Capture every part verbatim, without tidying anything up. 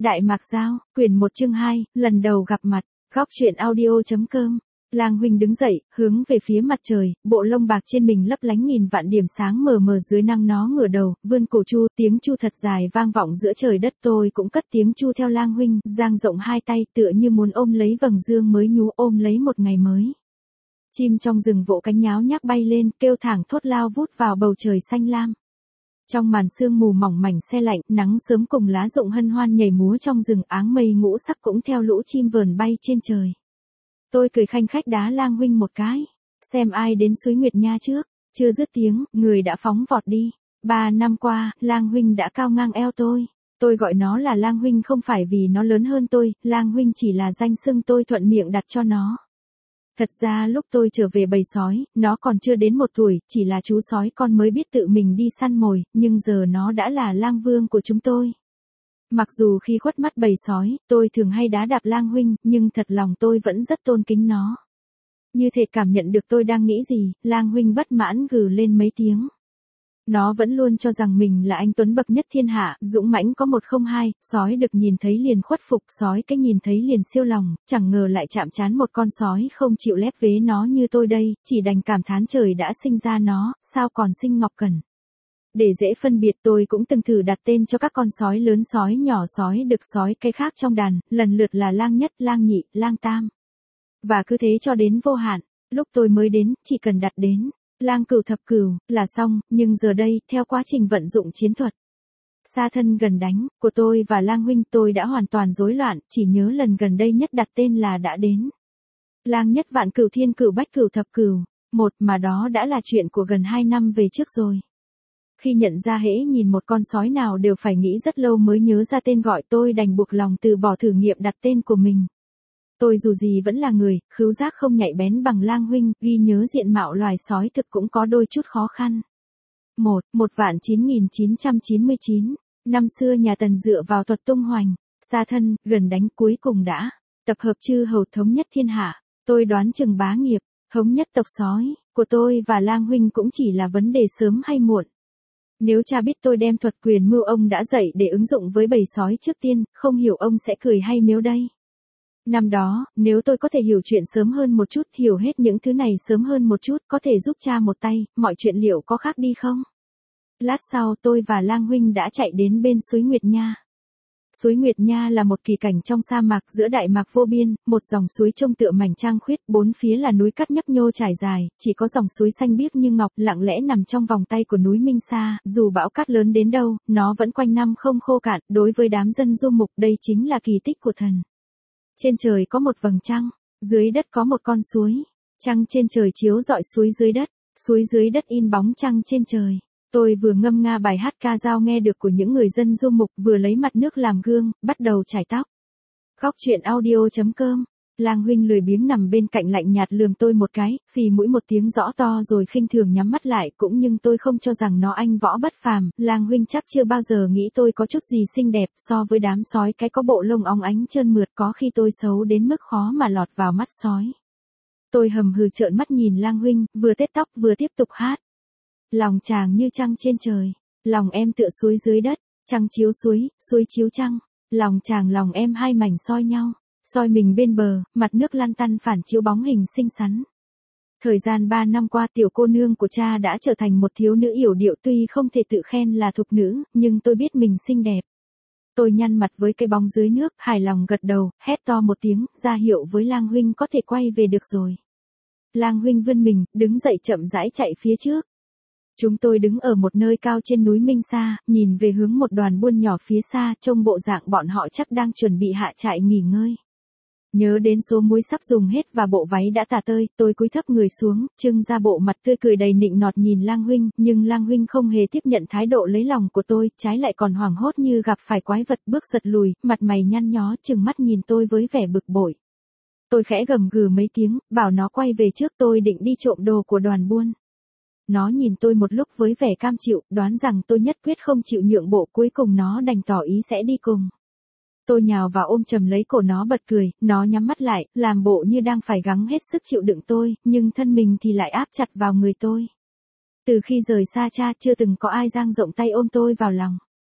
Đại Mạc Giao, quyển một chương hai, lần đầu gặp mặt, góc truyện audio.com. Lang Huynh đứng dậy, hướng về phía mặt trời, bộ lông bạc trên mình lấp lánh nghìn vạn điểm sáng mờ mờ dưới nắng nó ngửa đầu, vươn cổ chu, tiếng chu thật dài vang vọng giữa trời đất. Tôi cũng cất tiếng chu theo Lang Huynh, dang rộng hai tay tựa như muốn ôm lấy vầng dương mới nhú, ôm lấy một ngày mới. Chim trong rừng vỗ cánh nháo nhác bay lên, kêu thảng thốt lao vút vào bầu trời xanh lam. Trong màn sương mù mỏng mảnh se lạnh, nắng sớm cùng lá rụng hân hoan nhảy múa trong rừng, áng mây ngũ sắc cũng theo lũ chim vờn bay trên trời. Tôi cười khanh khách đá Lang Huynh một cái, xem ai đến suối Nguyệt Nha trước. Chưa dứt tiếng, người đã phóng vọt đi. Ba năm qua, Lang Huynh đã cao ngang eo tôi. Tôi gọi nó là Lang Huynh không phải vì nó lớn hơn tôi, Lang Huynh chỉ là danh xưng tôi thuận miệng đặt cho nó. Thật ra lúc tôi trở về bầy sói, nó còn chưa đến một tuổi, chỉ là chú sói con mới biết tự mình đi săn mồi, nhưng giờ nó đã là lang vương của chúng tôi. Mặc dù khi khuất mắt bầy sói, tôi thường hay đá đạp Lang Huynh, nhưng thật lòng tôi vẫn rất tôn kính nó. Như thể cảm nhận được tôi đang nghĩ gì, Lang Huynh bất mãn gừ lên mấy tiếng. Nó vẫn luôn cho rằng mình là anh tuấn bậc nhất thiên hạ, dũng mãnh có một không hai, sói được nhìn thấy liền khuất phục, sói cái nhìn thấy liền siêu lòng, chẳng ngờ lại chạm trán một con sói không chịu lép vế nó như tôi đây, chỉ đành cảm thán trời đã sinh ra nó, sao còn sinh Ngọc Cần. Để dễ phân biệt tôi cũng từng thử đặt tên cho các con sói lớn, sói nhỏ, sói đực, sói cái khác trong đàn, lần lượt là Lang Nhất, Lang Nhị, Lang Tam. Và cứ thế cho đến vô hạn, lúc tôi mới đến, chỉ cần đặt đến Lang Cửu Thập Cửu là xong, nhưng giờ đây, theo quá trình vận dụng chiến thuật xa thân gần đánh của tôi và Lang Huynh, tôi đã hoàn toàn rối loạn, chỉ nhớ lần gần đây nhất đặt tên là đã đến Lang Nhất Vạn Cửu Thiên Cửu Bách Cửu Thập Cửu, một mà đó đã là chuyện của gần hai năm về trước rồi. Khi nhận ra hễ nhìn một con sói nào đều phải nghĩ rất lâu mới nhớ ra tên gọi, tôi đành buộc lòng từ bỏ thử nghiệm đặt tên của mình. Tôi dù gì vẫn là người, khứu giác không nhạy bén bằng Lang Huynh, ghi nhớ diện mạo loài sói thực cũng có đôi chút khó khăn. Một, một vạn chín nghìn chín trăm chín mươi chín, năm xưa nhà Tần dựa vào thuật tung hoành, xa thân, gần đánh cuối cùng đã tập hợp chư hầu thống nhất thiên hạ. Tôi đoán chừng bá nghiệp, thống nhất tộc sói của tôi và Lang Huynh cũng chỉ là vấn đề sớm hay muộn. Nếu cha biết tôi đem thuật quyền mưu ông đã dạy để ứng dụng với bầy sói trước tiên, không hiểu ông sẽ cười hay miếu đây. Năm đó, nếu tôi có thể hiểu chuyện sớm hơn một chút, hiểu hết những thứ này sớm hơn một chút, có thể giúp cha một tay, mọi chuyện liệu có khác đi không? Lát sau tôi và Lang Huynh đã chạy đến bên suối Nguyệt Nha. Suối Nguyệt Nha là một kỳ cảnh trong sa mạc giữa Đại Mạc vô biên, một dòng suối trông tựa mảnh trăng khuyết, bốn phía là núi cát nhấp nhô trải dài, chỉ có dòng suối xanh biếc như ngọc lặng lẽ nằm trong vòng tay của núi Minh Sa, dù bão cát lớn đến đâu, nó vẫn quanh năm không khô cạn, đối với đám dân du mục đây chính là kỳ tích của thần. Trên trời có một vầng trăng, dưới đất có một con suối, trăng trên trời chiếu rọi suối dưới đất, suối dưới đất in bóng trăng trên trời. Tôi vừa ngâm nga bài hát ca dao nghe được của những người dân du mục, vừa lấy mặt nước làm gương, bắt đầu chải tóc. Góc truyện audio.com. Lang Huynh lười biếng nằm bên cạnh lạnh nhạt lườm tôi một cái, phì mũi một tiếng rõ to rồi khinh thường nhắm mắt lại, cũng nhưng tôi không cho rằng nó anh võ bất phàm. Lang Huynh chắc chưa bao giờ nghĩ tôi có chút gì xinh đẹp, so với đám sói cái có bộ lông óng ánh trơn mượt, có khi tôi xấu đến mức khó mà lọt vào mắt sói. Tôi hầm hừ trợn mắt nhìn Lang Huynh, vừa tết tóc vừa tiếp tục hát. Lòng chàng như trăng trên trời, lòng em tựa suối dưới đất, trăng chiếu suối, suối chiếu trăng, lòng chàng lòng em hai mảnh soi nhau, soi mình bên bờ, mặt nước lăn tăn phản chiếu bóng hình xinh xắn. Thời gian ba năm qua, tiểu cô nương của cha đã trở thành một thiếu nữ yểu điệu, tuy không thể tự khen là thục nữ, nhưng tôi biết mình xinh đẹp. Tôi nhăn mặt với cái bóng dưới nước, hài lòng gật đầu, hét to một tiếng, ra hiệu với Lang Huynh có thể quay về được rồi. Lang Huynh vươn mình, đứng dậy chậm rãi chạy phía trước. Chúng tôi đứng ở một nơi cao trên núi Minh Sa, nhìn về hướng một đoàn buôn nhỏ phía xa, trông bộ dạng bọn họ chắc đang chuẩn bị hạ trại nghỉ ngơi. Nhớ đến số muối sắp dùng hết và bộ váy đã tả tơi, tôi cúi thấp người xuống, trưng ra bộ mặt tươi cười đầy nịnh nọt nhìn Lang Huynh, nhưng Lang Huynh không hề tiếp nhận thái độ lấy lòng của tôi, trái lại còn hoảng hốt như gặp phải quái vật, bước giật lùi, mặt mày nhăn nhó, trừng mắt nhìn tôi với vẻ bực bội. Tôi khẽ gầm gừ mấy tiếng, bảo nó quay về trước, tôi định đi trộm đồ của đoàn buôn. Nó nhìn tôi một lúc với vẻ cam chịu, đoán rằng tôi nhất quyết không chịu nhượng bộ, cuối cùng nó đành tỏ ý sẽ đi cùng. Tôi nhào vào ôm chầm lấy cổ nó bật cười, nó nhắm mắt lại, làm bộ như đang phải gắng hết sức chịu đựng tôi, nhưng thân mình thì lại áp chặt vào người tôi. Từ khi rời xa cha chưa từng có ai dang rộng tay ôm tôi vào lòng.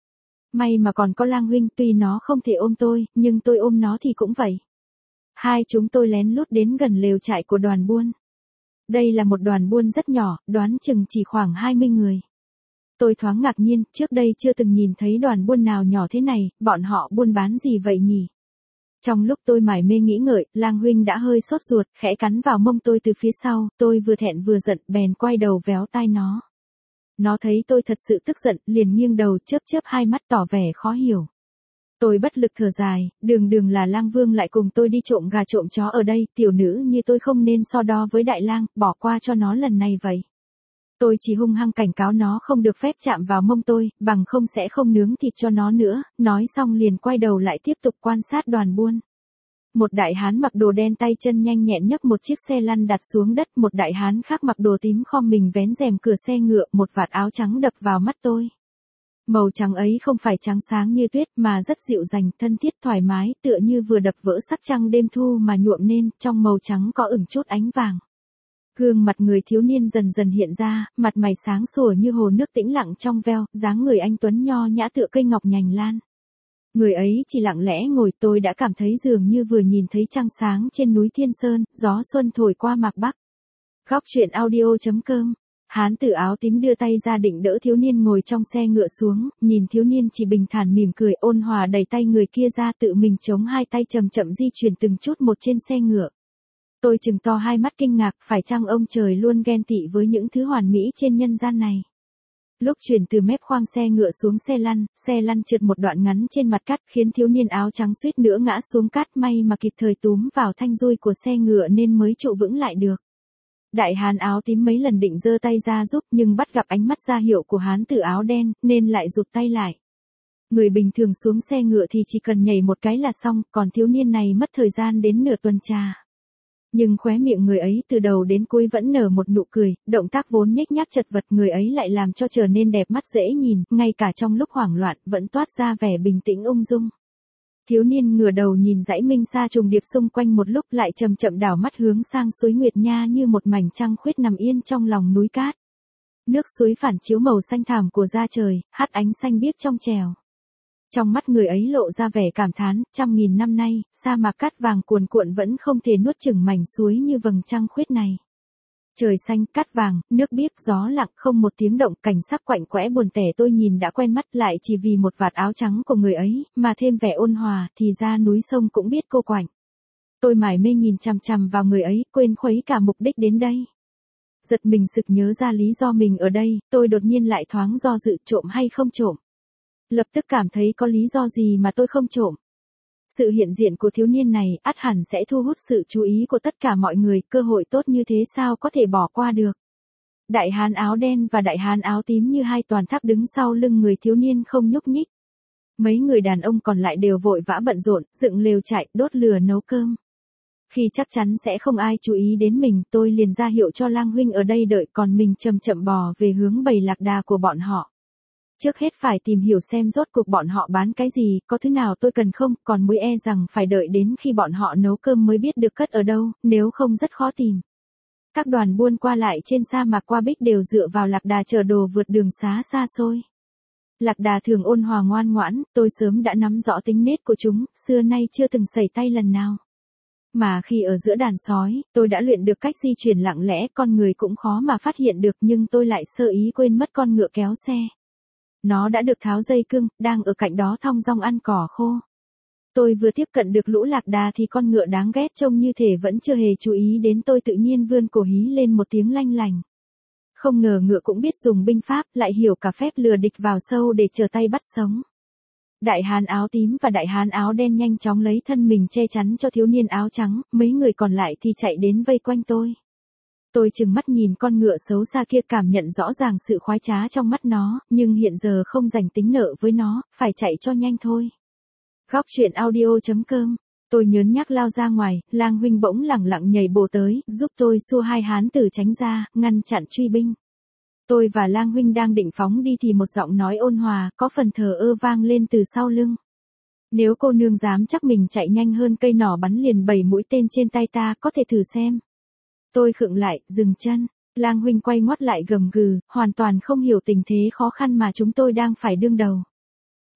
May mà còn có Lang huynh, tuy nó không thể ôm tôi, nhưng tôi ôm nó thì cũng vậy. Hai chúng tôi lén lút đến gần lều trại của đoàn buôn. Đây là một đoàn buôn rất nhỏ, đoán chừng chỉ khoảng hai mươi người. Tôi thoáng ngạc nhiên, trước đây chưa từng nhìn thấy đoàn buôn nào nhỏ thế này, bọn họ buôn bán gì vậy nhỉ? Trong lúc tôi mải mê nghĩ ngợi, Lang huynh đã hơi sốt ruột, khẽ cắn vào mông tôi từ phía sau, tôi vừa thẹn vừa giận, bèn quay đầu véo tai nó. Nó thấy tôi thật sự tức giận, liền nghiêng đầu chớp chớp hai mắt tỏ vẻ khó hiểu. Tôi bất lực thở dài, đường đường là Lang Vương lại cùng tôi đi trộm gà trộm chó ở đây, tiểu nữ như tôi không nên so đo với Đại Lang, bỏ qua cho nó lần này vậy. Tôi chỉ hung hăng cảnh cáo nó không được phép chạm vào mông tôi, bằng không sẽ không nướng thịt cho nó nữa, nói xong liền quay đầu lại tiếp tục quan sát đoàn buôn. Một đại hán mặc đồ đen tay chân nhanh nhẹn nhấc một chiếc xe lăn đặt xuống đất, một đại hán khác mặc đồ tím khom mình vén rèm cửa xe ngựa, một vạt áo trắng đập vào mắt tôi. Màu trắng ấy không phải trắng sáng như tuyết mà rất dịu dàng, thân thiết thoải mái, tựa như vừa đập vỡ sắc trăng đêm thu mà nhuộm nên, trong màu trắng có ửng chút ánh vàng. Gương mặt người thiếu niên dần dần hiện ra, mặt mày sáng sủa như hồ nước tĩnh lặng trong veo, dáng người anh tuấn nho nhã tựa cây ngọc nhành lan. Người ấy chỉ lặng lẽ ngồi, tôi đã cảm thấy dường như vừa nhìn thấy trăng sáng trên núi Thiên Sơn, gió xuân thổi qua mạc Bắc. Góc truyện audio chấm com. Hán tử áo tím đưa tay ra định đỡ thiếu niên ngồi trong xe ngựa xuống, nhìn thiếu niên chỉ bình thản mỉm cười, ôn hòa đẩy tay người kia ra, tự mình chống hai tay chậm chậm di chuyển từng chút một trên xe ngựa. Tôi trừng to hai mắt kinh ngạc, phải chăng ông trời luôn ghen tị với những thứ hoàn mỹ trên nhân gian này. Lúc chuyển từ mép khoang xe ngựa xuống xe lăn, xe lăn trượt một đoạn ngắn trên mặt cát, khiến thiếu niên áo trắng suýt nữa ngã xuống cát, may mà kịp thời túm vào thanh dui của xe ngựa nên mới trụ vững lại được. Đại hán áo tím mấy lần định giơ tay ra giúp, nhưng bắt gặp ánh mắt ra hiệu của hán tử áo đen, nên lại rụt tay lại. Người bình thường xuống xe ngựa thì chỉ cần nhảy một cái là xong, còn thiếu niên này mất thời gian đến nửa tuần trà. Nhưng khóe miệng người ấy từ đầu đến cuối vẫn nở một nụ cười, động tác vốn nhếch nhác chật vật người ấy lại làm cho trở nên đẹp mắt dễ nhìn, ngay cả trong lúc hoảng loạn vẫn toát ra vẻ bình tĩnh ung dung. Thiếu niên ngửa đầu nhìn dãy minh sa trùng điệp xung quanh một lúc, lại chậm chậm đảo mắt hướng sang suối Nguyệt Nha như một mảnh trăng khuyết nằm yên trong lòng núi cát. Nước suối phản chiếu màu xanh thẳm của da trời, hắt ánh xanh biếc trong trèo. Trong mắt người ấy lộ ra vẻ cảm thán, trăm nghìn năm nay, sa mạc cát vàng cuồn cuộn vẫn không thể nuốt chửng mảnh suối như vầng trăng khuyết này. Trời xanh, cát vàng, nước biếc, gió lặng, không một tiếng động, cảnh sắc quạnh quẽ buồn tẻ tôi nhìn đã quen mắt, lại chỉ vì một vạt áo trắng của người ấy, mà thêm vẻ ôn hòa, thì ra núi sông cũng biết cô quạnh. Tôi mải mê nhìn chằm chằm vào người ấy, quên khuấy cả mục đích đến đây. Giật mình sực nhớ ra lý do mình ở đây, tôi đột nhiên lại thoáng do dự trộm hay không trộm. Lập tức cảm thấy có lý do gì mà tôi không trộm. Sự hiện diện của thiếu niên này ắt hẳn sẽ thu hút sự chú ý của tất cả mọi người, cơ hội tốt như thế sao có thể bỏ qua được. Đại hán áo đen và đại hán áo tím như hai toàn tháp đứng sau lưng người thiếu niên không nhúc nhích. Mấy người đàn ông còn lại đều vội vã bận rộn, dựng lều trại, đốt lửa nấu cơm. Khi chắc chắn sẽ không ai chú ý đến mình, tôi liền ra hiệu cho Lang huynh ở đây đợi, còn mình chậm chậm bò về hướng bầy lạc đà của bọn họ. Trước hết phải tìm hiểu xem rốt cuộc bọn họ bán cái gì, có thứ nào tôi cần không, còn muối e rằng phải đợi đến khi bọn họ nấu cơm mới biết được cất ở đâu, nếu không rất khó tìm. Các đoàn buôn qua lại trên sa mạc Qua Bích đều dựa vào lạc đà chở đồ vượt đường xá xa xôi. Lạc đà thường ôn hòa ngoan ngoãn, tôi sớm đã nắm rõ tính nết của chúng, xưa nay chưa từng sẩy tay lần nào. Mà khi ở giữa đàn sói, tôi đã luyện được cách di chuyển lặng lẽ, con người cũng khó mà phát hiện được, nhưng tôi lại sơ ý quên mất con ngựa kéo xe. Nó đã được tháo dây cương, đang ở cạnh đó thong dong ăn cỏ khô. Tôi vừa tiếp cận được lũ lạc đà thì con ngựa đáng ghét trông như thể vẫn chưa hề chú ý đến tôi, tự nhiên vươn cổ hí lên một tiếng lanh lành. Không ngờ ngựa cũng biết dùng binh pháp, lại hiểu cả phép lừa địch vào sâu để trở tay bắt sống. Đại hán áo tím và đại hán áo đen nhanh chóng lấy thân mình che chắn cho thiếu niên áo trắng, mấy người còn lại thì chạy đến vây quanh tôi. Tôi trừng mắt nhìn con ngựa xấu xa kia, cảm nhận rõ ràng sự khoái trá trong mắt nó, nhưng hiện giờ không dành tính nợ với nó, phải chạy cho nhanh thôi. Góc truyện audio chấm com. Tôi nhớn nhác lao ra ngoài, Lang huynh bỗng lẳng lặng nhảy bổ tới, giúp tôi xua hai hán tử tránh ra, ngăn chặn truy binh. Tôi và Lang huynh đang định phóng đi thì một giọng nói ôn hòa, có phần thờ ơ vang lên từ sau lưng. Nếu cô nương dám chắc mình chạy nhanh hơn cây nỏ bắn liền bảy mũi tên trên tay ta, có thể thử xem. Tôi khựng lại, dừng chân. Lang huynh quay ngoắt lại gầm gừ, hoàn toàn không hiểu tình thế khó khăn mà chúng tôi đang phải đương đầu.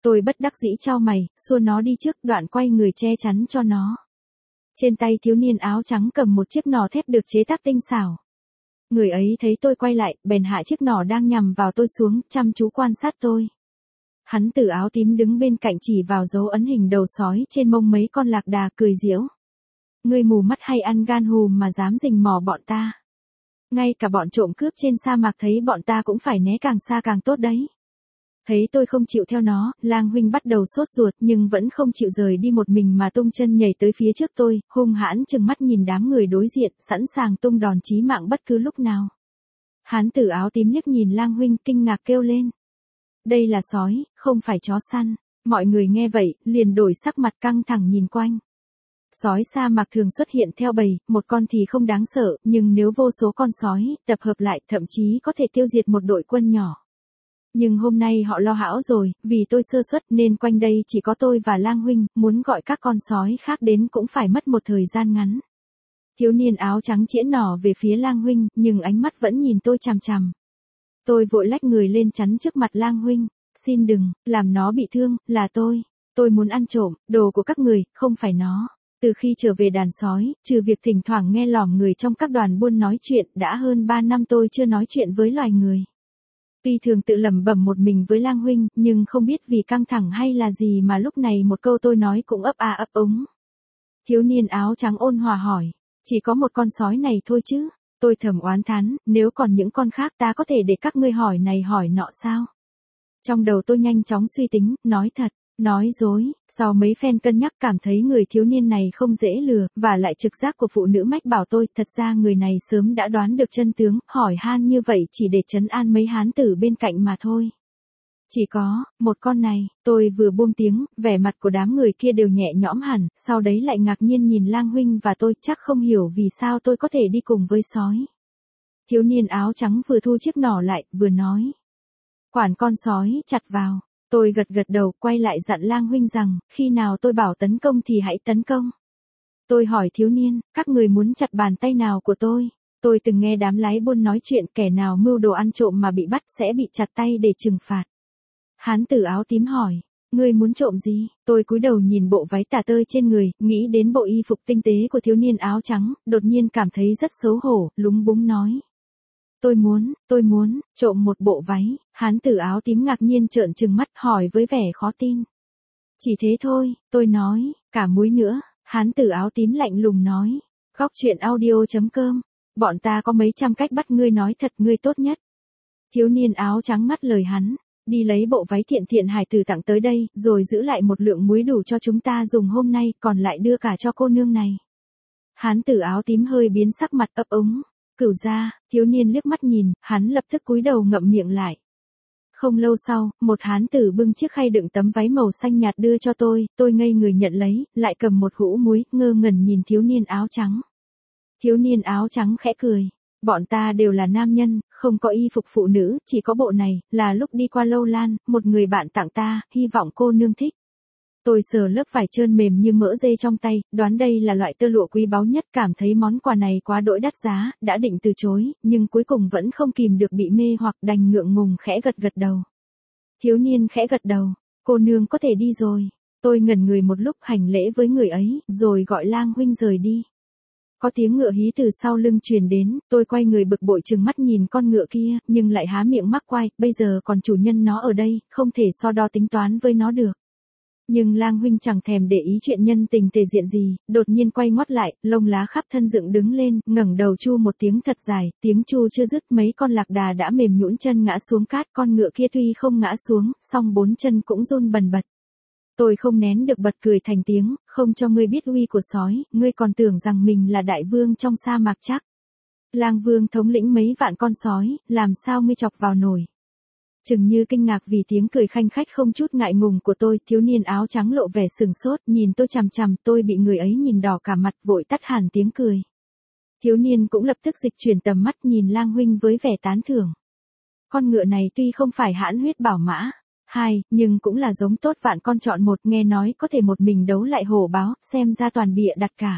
Tôi bất đắc dĩ chau mày, xua nó đi trước, đoạn quay người che chắn cho nó. Trên tay thiếu niên áo trắng cầm một chiếc nỏ thép được chế tác tinh xảo. Người ấy thấy tôi quay lại, bèn hạ chiếc nỏ đang nhằm vào tôi xuống, chăm chú quan sát tôi. Hán tử áo tím đứng bên cạnh chỉ vào dấu ấn hình đầu sói trên mông mấy con lạc đà, cười giễu. Ngươi mù mắt hay ăn gan hùm mà dám rình mò bọn ta. Ngay cả bọn trộm cướp trên sa mạc thấy bọn ta cũng phải né càng xa càng tốt đấy. Thấy tôi không chịu theo nó, Lang huynh bắt đầu sốt ruột nhưng vẫn không chịu rời đi một mình mà tung chân nhảy tới phía trước tôi, hung hãn trừng mắt nhìn đám người đối diện, sẵn sàng tung đòn chí mạng bất cứ lúc nào. Hán tử áo tím liếc nhìn Lang huynh, kinh ngạc kêu lên. Đây là sói, không phải chó săn. Mọi người nghe vậy, liền đổi sắc mặt căng thẳng nhìn quanh. Sói sa mạc thường xuất hiện theo bầy, một con thì không đáng sợ, nhưng nếu vô số con sói tập hợp lại, thậm chí có thể tiêu diệt một đội quân nhỏ. Nhưng hôm nay họ lo hão rồi, vì tôi sơ suất nên quanh đây chỉ có tôi và Lang huynh, muốn gọi các con sói khác đến cũng phải mất một thời gian ngắn. Thiếu niên áo trắng chĩa nỏ về phía Lang huynh, nhưng ánh mắt vẫn nhìn tôi chằm chằm. Tôi vội lách người lên chắn trước mặt Lang huynh, xin đừng, làm nó bị thương, là tôi. Tôi muốn ăn trộm, đồ của các người, không phải nó. Từ khi trở về đàn sói, trừ việc thỉnh thoảng nghe lỏm người trong các đoàn buôn nói chuyện, đã hơn ba năm tôi chưa nói chuyện với loài người. Tuy thường tự lẩm bẩm một mình với Lang huynh, nhưng không biết vì căng thẳng hay là gì mà lúc này một câu tôi nói cũng ấp a ấp úng. Thiếu niên áo trắng ôn hòa hỏi, chỉ có một con sói này thôi chứ? Tôi thầm oán thán, nếu còn những con khác ta có thể để các ngươi hỏi này hỏi nọ sao? Trong đầu tôi nhanh chóng suy tính, nói thật, nói dối, sau mấy phen cân nhắc cảm thấy người thiếu niên này không dễ lừa, và lại trực giác của phụ nữ mách bảo tôi, thật ra người này sớm đã đoán được chân tướng, hỏi han như vậy chỉ để trấn an mấy hán tử bên cạnh mà thôi. Chỉ có, một con này, tôi vừa buông tiếng, vẻ mặt của đám người kia đều nhẹ nhõm hẳn, sau đấy lại ngạc nhiên nhìn Lang huynh và tôi, chắc không hiểu vì sao tôi có thể đi cùng với sói. Thiếu niên áo trắng vừa thu chiếc nỏ lại, vừa nói. Quản con sói, chặt vào. Tôi gật gật đầu, quay lại dặn Lang huynh rằng, khi nào tôi bảo tấn công thì hãy tấn công. Tôi hỏi thiếu niên, các người muốn chặt bàn tay nào của tôi? Tôi từng nghe đám lái buôn nói chuyện, kẻ nào mưu đồ ăn trộm mà bị bắt sẽ bị chặt tay để trừng phạt. Hán tử áo tím hỏi, ngươi muốn trộm gì? Tôi cúi đầu nhìn bộ váy tả tơi trên người, nghĩ đến bộ y phục tinh tế của thiếu niên áo trắng, đột nhiên cảm thấy rất xấu hổ, lúng búng nói. Tôi muốn, tôi muốn, trộm một bộ váy. Hán tử áo tím ngạc nhiên trợn trừng mắt hỏi với vẻ khó tin. Chỉ thế thôi, tôi nói, cả muối nữa. Hán tử áo tím lạnh lùng nói. Góc truyện audio chấm com. Bọn ta có mấy trăm cách bắt ngươi nói thật, ngươi tốt nhất. Thiếu niên áo trắng ngắt lời hắn. Đi lấy bộ váy thiện thiện hải tử tặng tới đây, rồi giữ lại một lượng muối đủ cho chúng ta dùng hôm nay, còn lại đưa cả cho cô nương này. Hán tử áo tím hơi biến sắc mặt ấp úng. Cửu gia, thiếu niên liếc mắt nhìn, hắn lập tức cúi đầu ngậm miệng lại. Không lâu sau, một hán tử bưng chiếc khay đựng tấm váy màu xanh nhạt đưa cho tôi, tôi ngây người nhận lấy, lại cầm một hũ muối, ngơ ngẩn nhìn thiếu niên áo trắng. Thiếu niên áo trắng khẽ cười. Bọn ta đều là nam nhân, không có y phục phụ nữ, chỉ có bộ này, là lúc đi qua Lâu Lan, một người bạn tặng ta, hy vọng cô nương thích. Tôi sờ lớp vải trơn mềm như mỡ dê trong tay, đoán đây là loại tơ lụa quý báu nhất, cảm thấy món quà này quá đỗi đắt giá, đã định từ chối, nhưng cuối cùng vẫn không kìm được bị mê hoặc đành ngượng ngùng khẽ gật gật đầu. Thiếu niên khẽ gật đầu, cô nương có thể đi rồi. Tôi ngẩn người một lúc hành lễ với người ấy, rồi gọi Lang huynh rời đi. Có tiếng ngựa hí từ sau lưng truyền đến, tôi quay người bực bội trừng mắt nhìn con ngựa kia, nhưng lại há miệng mắc quai, bây giờ còn chủ nhân nó ở đây, không thể so đo tính toán với nó được. Nhưng Lang huynh chẳng thèm để ý chuyện nhân tình tề diện gì, đột nhiên quay ngoắt lại, lông lá khắp thân dựng đứng lên, ngẩng đầu chu một tiếng thật dài, tiếng chu chưa dứt mấy con lạc đà đã mềm nhũn chân ngã xuống cát, con ngựa kia tuy không ngã xuống, song bốn chân cũng run bần bật. Tôi không nén được bật cười thành tiếng, không cho ngươi biết uy của sói, ngươi còn tưởng rằng mình là đại vương trong sa mạc chắc. Lang vương thống lĩnh mấy vạn con sói, làm sao ngươi chọc vào nổi. Chừng như kinh ngạc vì tiếng cười khanh khách không chút ngại ngùng của tôi, thiếu niên áo trắng lộ vẻ sừng sốt, nhìn tôi chằm chằm, tôi bị người ấy nhìn đỏ cả mặt, vội tắt hẳn tiếng cười. Thiếu niên cũng lập tức dịch chuyển tầm mắt nhìn Lang huynh với vẻ tán thưởng. Con ngựa này tuy không phải hãn huyết bảo mã, hai, nhưng cũng là giống tốt vạn con chọn một, nghe nói có thể một mình đấu lại hổ báo, xem ra toàn bịa đặt cả.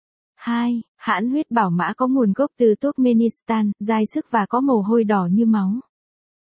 Hai, hãn huyết bảo mã có nguồn gốc từ Turkmenistan, dai sức và có mồ hôi đỏ như máu.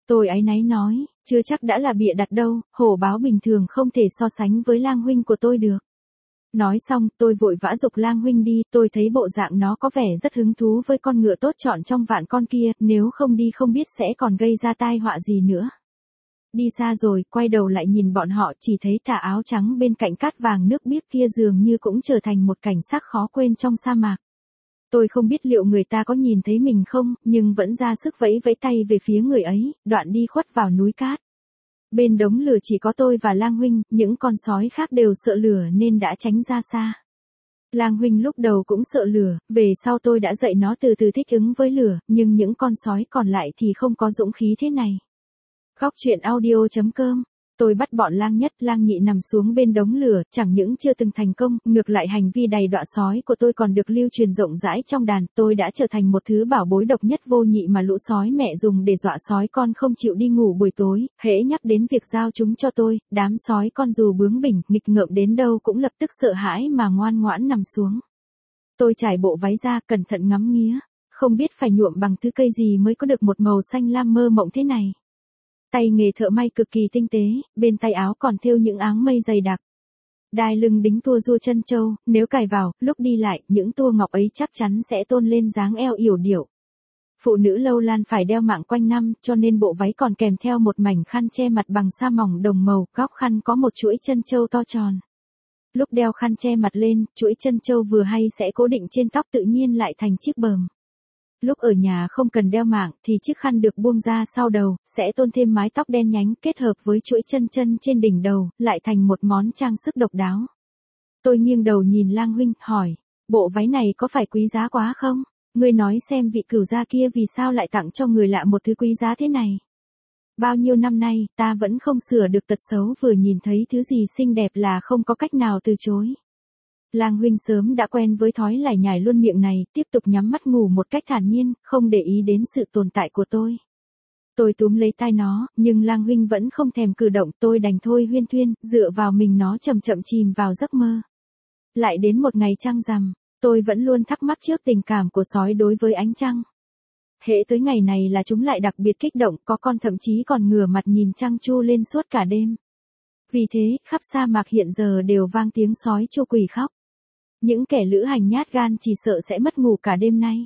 Tôi áy náy nói, chưa chắc đã là bịa đặt đâu, hổ báo bình thường không thể so sánh với lang huynh của tôi được. Nói xong, tôi vội vã giục lang huynh đi, tôi thấy bộ dạng nó có vẻ rất hứng thú với con ngựa tốt chọn trong vạn con kia, nếu không đi không biết sẽ còn gây ra tai họa gì nữa. Đi xa rồi, quay đầu lại nhìn bọn họ, chỉ thấy tà áo trắng bên cạnh cát vàng nước biếc kia dường như cũng trở thành một cảnh sắc khó quên trong sa mạc. Tôi không biết liệu người ta có nhìn thấy mình không, nhưng vẫn ra sức vẫy vẫy tay về phía người ấy, đoạn đi khuất vào núi cát. Bên đống lửa chỉ có tôi và lang huynh, những con sói khác đều sợ lửa nên đã tránh ra xa. Lang huynh lúc đầu cũng sợ lửa, về sau tôi đã dạy nó từ từ thích ứng với lửa, nhưng những con sói còn lại thì không có dũng khí thế này. Góc truyện audio chấm com. Tôi bắt bọn lang nhất, lang nhị nằm xuống bên đống lửa, chẳng những chưa từng thành công, ngược lại hành vi đầy đọa sói của tôi còn được lưu truyền rộng rãi trong đàn, tôi đã trở thành một thứ bảo bối độc nhất vô nhị mà lũ sói mẹ dùng để dọa sói con không chịu đi ngủ buổi tối, hễ nhắc đến việc giao chúng cho tôi, đám sói con dù bướng bỉnh, nghịch ngợm đến đâu cũng lập tức sợ hãi mà ngoan ngoãn nằm xuống. Tôi trải bộ váy ra, cẩn thận ngắm nghía, không biết phải nhuộm bằng thứ cây gì mới có được một màu xanh lam mơ mộng thế này. Tay nghề thợ may cực kỳ tinh tế, bên tay áo còn thêu những áng mây dày đặc. Đai lưng đính tua rua chân châu, nếu cài vào, lúc đi lại, những tua ngọc ấy chắc chắn sẽ tôn lên dáng eo yểu điệu. Phụ nữ lâu lan phải đeo mạng quanh năm, cho nên bộ váy còn kèm theo một mảnh khăn che mặt bằng sa mỏng đồng màu, góc khăn có một chuỗi chân châu to tròn. Lúc đeo khăn che mặt lên, chuỗi chân châu vừa hay sẽ cố định trên tóc tự nhiên lại thành chiếc bờm. Lúc ở nhà không cần đeo mạng thì chiếc khăn được buông ra sau đầu, sẽ tôn thêm mái tóc đen nhánh kết hợp với chuỗi chân chân trên đỉnh đầu, lại thành một món trang sức độc đáo. Tôi nghiêng đầu nhìn lang huynh, hỏi, bộ váy này có phải quý giá quá không? Ngươi nói xem vị cửu gia kia vì sao lại tặng cho người lạ một thứ quý giá thế này? Bao nhiêu năm nay, ta vẫn không sửa được tật xấu vừa nhìn thấy thứ gì xinh đẹp là không có cách nào từ chối. Lang huynh sớm đã quen với thói lải nhải luôn miệng này, tiếp tục nhắm mắt ngủ một cách thản nhiên, không để ý đến sự tồn tại của tôi. Tôi túm lấy tai nó, nhưng lang huynh vẫn không thèm cử động, tôi đành thôi huyên thuyên, dựa vào mình nó chậm chậm chìm vào giấc mơ. Lại đến một ngày trăng rằm, tôi vẫn luôn thắc mắc trước tình cảm của sói đối với ánh trăng. Hễ tới ngày này là chúng lại đặc biệt kích động, có con thậm chí còn ngửa mặt nhìn trăng chu lên suốt cả đêm. Vì thế, khắp sa mạc hiện giờ đều vang tiếng sói chu quỳ khóc. Những kẻ lữ hành nhát gan chỉ sợ sẽ mất ngủ cả đêm nay.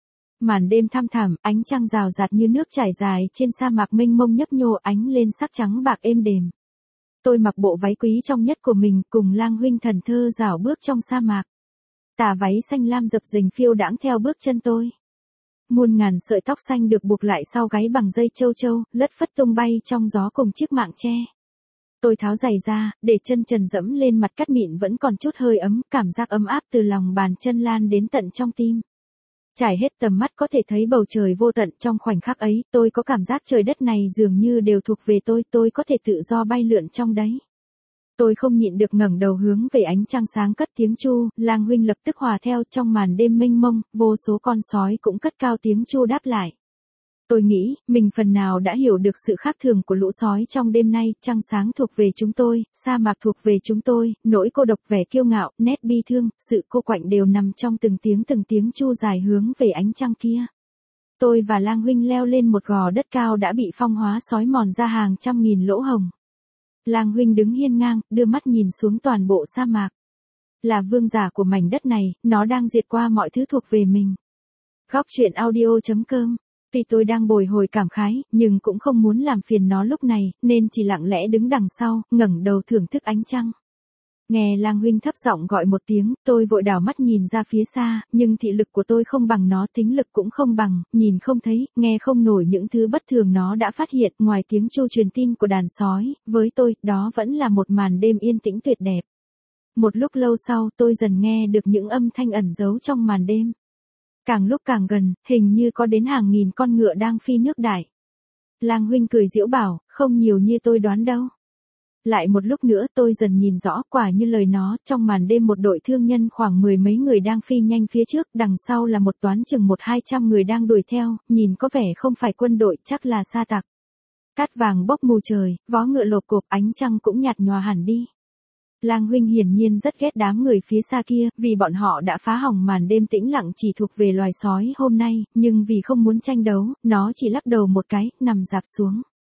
Màn đêm thăm thẳm, ánh trăng rào rạt như nước trải dài trên sa mạc mênh mông nhấp nhô ánh lên sắc trắng bạc êm đềm. Tôi mặc bộ váy quý trong nhất của mình cùng lang huynh thần thơ rảo bước trong sa mạc. Tà váy xanh lam dập dềnh phiêu đãng theo bước chân tôi. Muôn ngàn sợi tóc xanh được buộc lại sau gáy bằng dây châu châu, lất phất tung bay trong gió cùng chiếc mạng che. Tôi tháo giày ra, để chân trần dẫm lên mặt cát mịn vẫn còn chút hơi ấm, cảm giác ấm áp từ lòng bàn chân lan đến tận trong tim. Trải hết tầm mắt có thể thấy bầu trời vô tận, trong khoảnh khắc ấy, tôi có cảm giác trời đất này dường như đều thuộc về tôi, tôi có thể tự do bay lượn trong đấy. Tôi không nhịn được ngẩng đầu hướng về ánh trăng sáng cất tiếng chu, lang huynh lập tức hòa theo trong màn đêm mênh mông, vô số con sói cũng cất cao tiếng chu đáp lại. Tôi nghĩ, mình phần nào đã hiểu được sự khác thường của lũ sói trong đêm nay, trăng sáng thuộc về chúng tôi, sa mạc thuộc về chúng tôi, nỗi cô độc vẻ kiêu ngạo, nét bi thương, sự cô quạnh đều nằm trong từng tiếng từng tiếng chu dài hướng về ánh trăng kia. Tôi và lang huynh leo lên một gò đất cao đã bị phong hóa sói mòn ra hàng trăm nghìn lỗ hồng. Lang huynh đứng hiên ngang, đưa mắt nhìn xuống toàn bộ sa mạc. Là vương giả của mảnh đất này, nó đang diệt qua mọi thứ thuộc về mình. Góc truyện audio chấm com. Tuy tôi đang bồi hồi cảm khái, nhưng cũng không muốn làm phiền nó lúc này, nên chỉ lặng lẽ đứng đằng sau, ngẩng đầu thưởng thức ánh trăng. Nghe lang huynh thấp giọng gọi một tiếng, tôi vội đảo mắt nhìn ra phía xa, nhưng thị lực của tôi không bằng nó, thính lực cũng không bằng, nhìn không thấy, nghe không nổi những thứ bất thường nó đã phát hiện, ngoài tiếng chu truyền tin của đàn sói, với tôi, đó vẫn là một màn đêm yên tĩnh tuyệt đẹp. Một lúc lâu sau, tôi dần nghe được những âm thanh ẩn giấu trong màn đêm. Càng lúc càng gần, hình như có đến hàng nghìn con ngựa đang phi nước đại. Lang huynh cười giễu bảo, không nhiều như tôi đoán đâu. Lại một lúc nữa tôi dần nhìn rõ, quả như lời nó, trong màn đêm một đội thương nhân khoảng mười mấy người đang phi nhanh phía trước, đằng sau là một toán chừng một hai trăm người đang đuổi theo, nhìn có vẻ không phải quân đội, chắc là sa tặc. Cát vàng bốc mù trời, vó ngựa lộp cộp, ánh trăng cũng nhạt nhòa hẳn đi. Lang huynh hiển nhiên rất ghét đám người phía xa kia, vì bọn họ đã phá hỏng màn đêm tĩnh lặng chỉ thuộc về loài sói hôm nay, nhưng vì không muốn tranh đấu, nó chỉ lắc đầu một cái, nằm rạp xuống.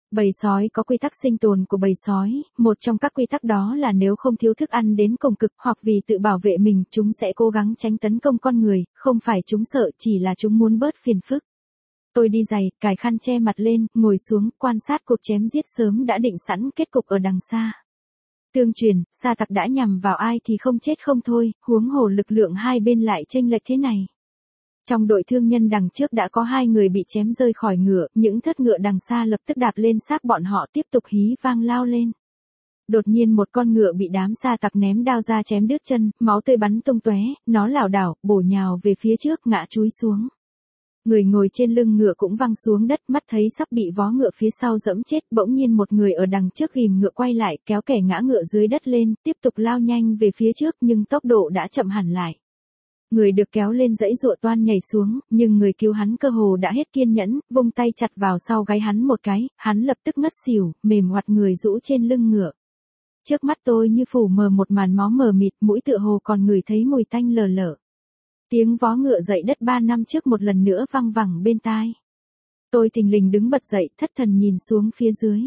Bầy sói có quy tắc sinh tồn của bầy sói, một trong các quy tắc đó là nếu không thiếu thức ăn đến cùng cực hoặc vì tự bảo vệ mình, chúng sẽ cố gắng tránh tấn công con người, không phải chúng sợ, chỉ là chúng muốn bớt phiền phức. Tôi đi giày, cài khăn che mặt lên, ngồi xuống, quan sát cuộc chém giết sớm đã định sẵn kết cục ở đằng xa. Tương truyền, Sa Tặc đã nhằm vào ai thì không chết không thôi, huống hồ lực lượng hai bên lại chênh lệch thế này. Trong đội thương nhân đằng trước đã có hai người bị chém rơi khỏi ngựa, những thớt ngựa đằng xa lập tức đạp lên xác bọn họ tiếp tục hí vang lao lên. Đột nhiên một con ngựa bị đám Sa Tặc ném đao ra chém đứt chân, máu tươi bắn tung tóe, nó lảo đảo, bổ nhào về phía trước ngã chúi xuống. Người ngồi trên lưng ngựa cũng văng xuống đất, mắt thấy sắp bị vó ngựa phía sau dẫm chết, bỗng nhiên một người ở đằng trước ghìm ngựa quay lại, kéo kẻ ngã ngựa dưới đất lên, tiếp tục lao nhanh về phía trước nhưng tốc độ đã chậm hẳn lại. Người được kéo lên dãy dụa toan nhảy xuống, nhưng người cứu hắn cơ hồ đã hết kiên nhẫn, vung tay chặt vào sau gáy hắn một cái, hắn lập tức ngất xỉu, mềm oặt người rũ trên lưng ngựa. Trước mắt tôi như phủ mờ một màn máu mờ mịt, mũi tựa hồ còn ngửi thấy mùi tanh lờ lờ. Tiếng vó ngựa dậy đất ba năm trước một lần nữa vang vẳng bên tai. Tôi thình lình đứng bật dậy, thất thần nhìn xuống phía dưới.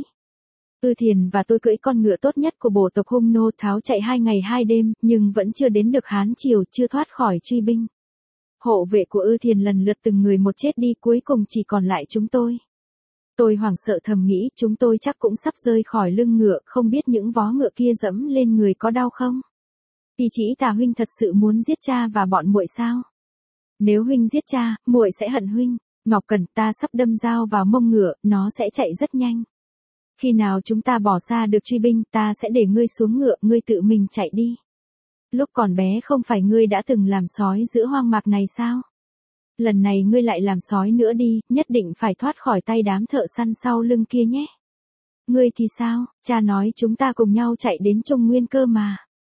Ư Thiền và tôi cưỡi con ngựa tốt nhất của bộ tộc Hung Nô tháo chạy hai ngày hai đêm, nhưng vẫn chưa đến được Hán Triều, chưa thoát khỏi truy binh. Hộ vệ của Ư Thiền lần lượt từng người một chết đi, cuối cùng chỉ còn lại chúng tôi. Tôi hoảng sợ thầm nghĩ, chúng tôi chắc cũng sắp rơi khỏi lưng ngựa, không biết những vó ngựa kia dẫm lên người có đau không? Thì chỉ Tà huynh thật sự muốn giết cha và bọn muội sao? Nếu huynh giết cha, muội sẽ hận huynh. Ngọc Cẩn, ta sắp đâm dao vào mông ngựa, nó sẽ chạy rất nhanh. Khi nào chúng ta bỏ xa được truy binh, ta sẽ để ngươi xuống ngựa, ngươi tự mình chạy đi. Lúc còn bé không phải ngươi đã từng làm sói giữa hoang mạc này sao? Lần này ngươi lại làm sói nữa đi, nhất định phải thoát khỏi tay đám thợ săn sau lưng kia nhé. Ngươi thì sao, cha nói chúng ta cùng nhau chạy đến Trung Nguyên cơ mà.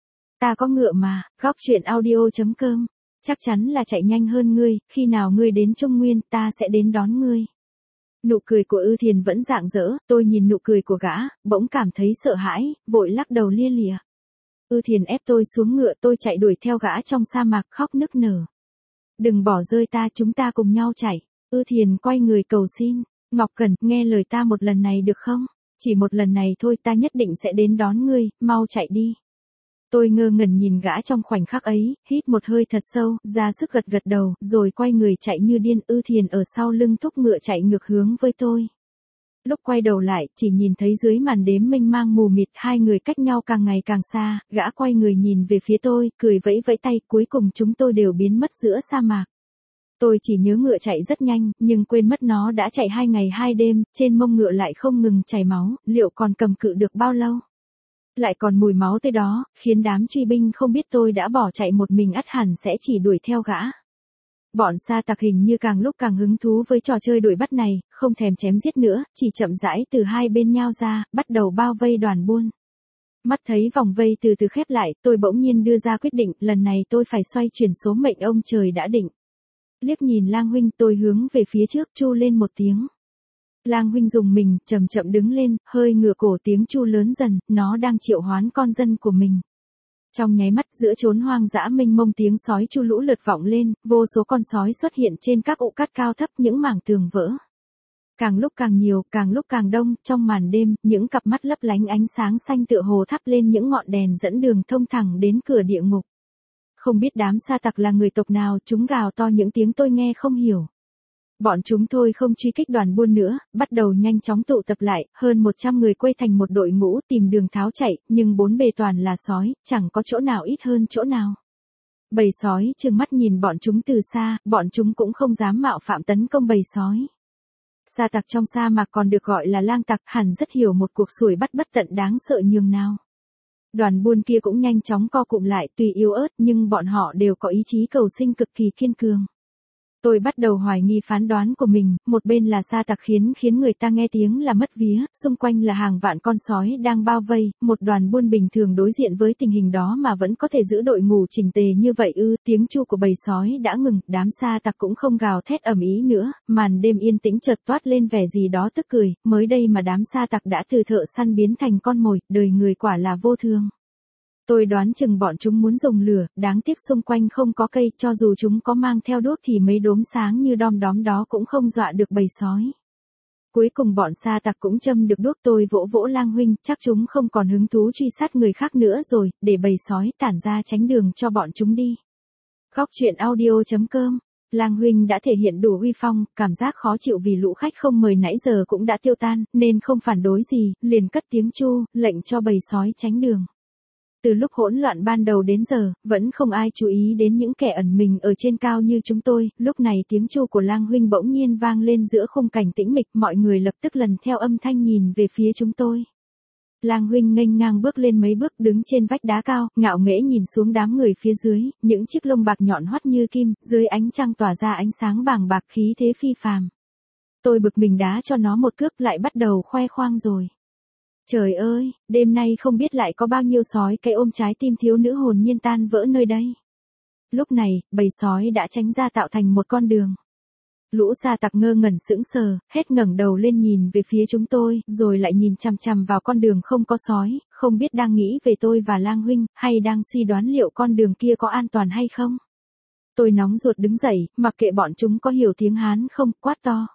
Ta có ngựa mà, góc truyện audio chấm com. Chắc chắn là chạy nhanh hơn ngươi, khi nào ngươi đến Trung Nguyên, ta sẽ đến đón ngươi. Nụ cười của Ư Thiền vẫn rạng rỡ, tôi nhìn nụ cười của gã, bỗng cảm thấy sợ hãi, vội lắc đầu lia lịa. Ư Thiền ép tôi xuống ngựa, tôi chạy đuổi theo gã trong sa mạc khóc nức nở. Đừng bỏ rơi ta, chúng ta cùng nhau chạy. Ư Thiền quay người cầu xin. Ngọc Cẩn, nghe lời ta một lần này được không? Chỉ một lần này thôi, ta nhất định sẽ đến đón ngươi, mau chạy đi. Tôi ngơ ngẩn nhìn gã trong khoảnh khắc ấy, hít một hơi thật sâu, ra sức gật gật đầu, rồi quay người chạy như điên. Ư Thiền ở sau lưng thúc ngựa chạy ngược hướng với tôi. Lúc quay đầu lại, chỉ nhìn thấy dưới màn đêm mênh mang mù mịt, hai người cách nhau càng ngày càng xa, gã quay người nhìn về phía tôi, cười vẫy vẫy tay, cuối cùng chúng tôi đều biến mất giữa sa mạc. Tôi chỉ nhớ ngựa chạy rất nhanh, nhưng quên mất nó đã chạy hai ngày hai đêm, trên mông ngựa lại không ngừng chảy máu, liệu còn cầm cự được bao lâu? Lại còn mùi máu tới đó, khiến đám truy binh không biết tôi đã bỏ chạy một mình ắt hẳn sẽ chỉ đuổi theo gã. Bọn Sa Tặc hình như càng lúc càng hứng thú với trò chơi đuổi bắt này, không thèm chém giết nữa, chỉ chậm rãi từ hai bên nhao ra, bắt đầu bao vây đoàn buôn. Mắt thấy vòng vây từ từ khép lại, tôi bỗng nhiên đưa ra quyết định, lần này tôi phải xoay chuyển số mệnh ông trời đã định. Liếc nhìn Lang huynh, tôi hướng về phía trước chu lên một tiếng. Lang huynh dùng mình, chậm chậm đứng lên, hơi ngửa cổ, tiếng chu lớn dần, nó đang triệu hoán con dân của mình. Trong nháy mắt giữa chốn hoang dã mênh mông, tiếng sói chu lũ lượt vọng lên, vô số con sói xuất hiện trên các ụ cát cao thấp, những mảng tường vỡ. Càng lúc càng nhiều, càng lúc càng đông, trong màn đêm, những cặp mắt lấp lánh ánh sáng xanh tựa hồ thắp lên những ngọn đèn dẫn đường thông thẳng đến cửa địa ngục. Không biết đám Sa Tặc là người tộc nào, chúng gào to những tiếng tôi nghe không hiểu. Bọn chúng thôi không truy kích đoàn buôn nữa, bắt đầu nhanh chóng tụ tập lại, hơn một trăm người quây thành một đội ngũ tìm đường tháo chạy, nhưng bốn bề toàn là sói, chẳng có chỗ nào ít hơn chỗ nào. Bầy sói trừng mắt nhìn bọn chúng từ xa, bọn chúng cũng không dám mạo phạm tấn công bầy sói. Sa Tặc trong sa mạc còn được gọi là lang tặc, hẳn rất hiểu một cuộc đuổi bắt bất tận đáng sợ nhường nào. Đoàn buôn kia cũng nhanh chóng co cụm lại, tuy yếu ớt nhưng bọn họ đều có ý chí cầu sinh cực kỳ kiên cường. Tôi bắt đầu hoài nghi phán đoán của mình, một bên là Sa Tặc khiến khiến người ta nghe tiếng là mất vía, xung quanh là hàng vạn con sói đang bao vây, một đoàn buôn bình thường đối diện với tình hình đó mà vẫn có thể giữ đội ngũ chỉnh tề như vậy ư? Tiếng chu của bầy sói đã ngừng, đám Sa Tặc cũng không gào thét ầm ĩ nữa, màn đêm yên tĩnh chợt toát lên vẻ gì đó tức cười, mới đây mà đám Sa Tặc đã từ thợ săn biến thành con mồi, đời người quả là vô thường. Tôi đoán chừng bọn chúng muốn dùng lửa, đáng tiếc xung quanh không có cây, cho dù chúng có mang theo đuốc thì mấy đốm sáng như đom đóm đó cũng không dọa được bầy sói. Cuối cùng bọn sa tặc cũng châm được đuốc, tôi vỗ vỗ Lang huynh, chắc chúng không còn hứng thú truy sát người khác nữa rồi, để bầy sói tản ra tránh đường cho bọn chúng đi. Góc truyện audio chấm com. Lang huynh đã thể hiện đủ uy phong, cảm giác khó chịu vì lũ khách không mời nãy giờ cũng đã tiêu tan, nên không phản đối gì, liền cất tiếng chu, lệnh cho bầy sói tránh đường. Từ lúc hỗn loạn ban đầu đến giờ, vẫn không ai chú ý đến những kẻ ẩn mình ở trên cao như chúng tôi, lúc này tiếng chu của Lang huynh bỗng nhiên vang lên giữa khung cảnh tĩnh mịch, mọi người lập tức lần theo âm thanh nhìn về phía chúng tôi. Lang huynh nghênh ngang bước lên mấy bước, đứng trên vách đá cao, ngạo nghễ nhìn xuống đám người phía dưới, những chiếc lông bạc nhọn hoắt như kim, dưới ánh trăng tỏa ra ánh sáng vàng bạc, khí thế phi phàm. Tôi bực mình đá cho nó một cước, lại bắt đầu khoe khoang rồi. Trời ơi, đêm nay không biết lại có bao nhiêu sói cái ôm trái tim thiếu nữ hồn nhiên tan vỡ nơi đây. Lúc này, bầy sói đã tránh ra tạo thành một con đường. Lũ sa tặc ngơ ngẩn sững sờ, hết ngẩng đầu lên nhìn về phía chúng tôi, rồi lại nhìn chằm chằm vào con đường không có sói, không biết đang nghĩ về tôi và Lang huynh, hay đang suy đoán liệu con đường kia có an toàn hay không. Tôi nóng ruột đứng dậy, mặc kệ bọn chúng có hiểu tiếng Hán không, quát to.